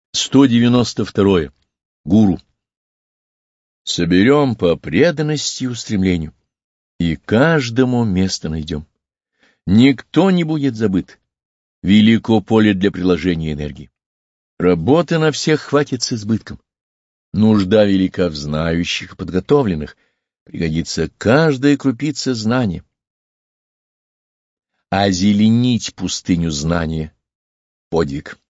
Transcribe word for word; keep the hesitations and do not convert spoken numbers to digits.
сто девяносто второе. Гуру. Соберем по преданности и устремлению, и каждому место найдем. Никто не будет забыт. Велико поле для приложения энергии. Работы на всех хватит с избытком. Нужда велика в знающих и подготовленных. Пригодится каждая крупица знания. Озеленить пустыню знания — подвиг.